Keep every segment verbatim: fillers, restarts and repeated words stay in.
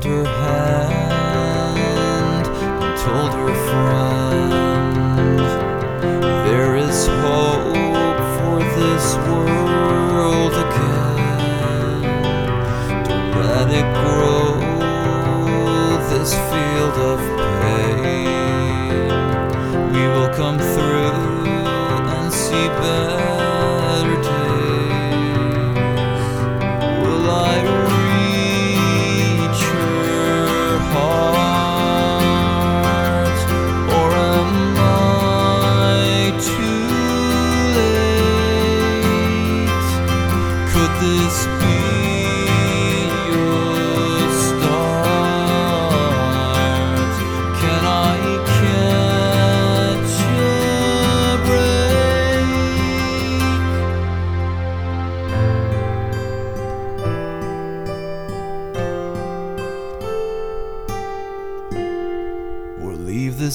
her hand and told her friend, there is hope for this world again. Don't let it grow, this field of pain. We will come through and see better days. Will I reach her heart, or am I too late? Could this be your start? Can I catch a break? Or leave this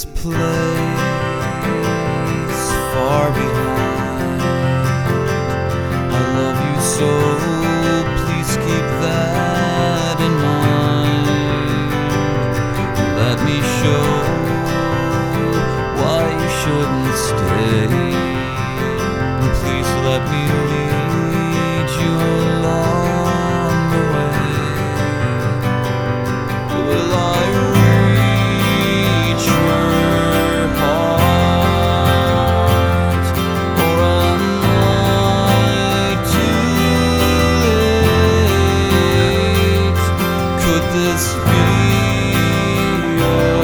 place far behind? I love you so, please keep that in mind. Let me show why you shouldn't stay. Please let me lead you along the way. Will I reach her heart, or am I too late? Could this be your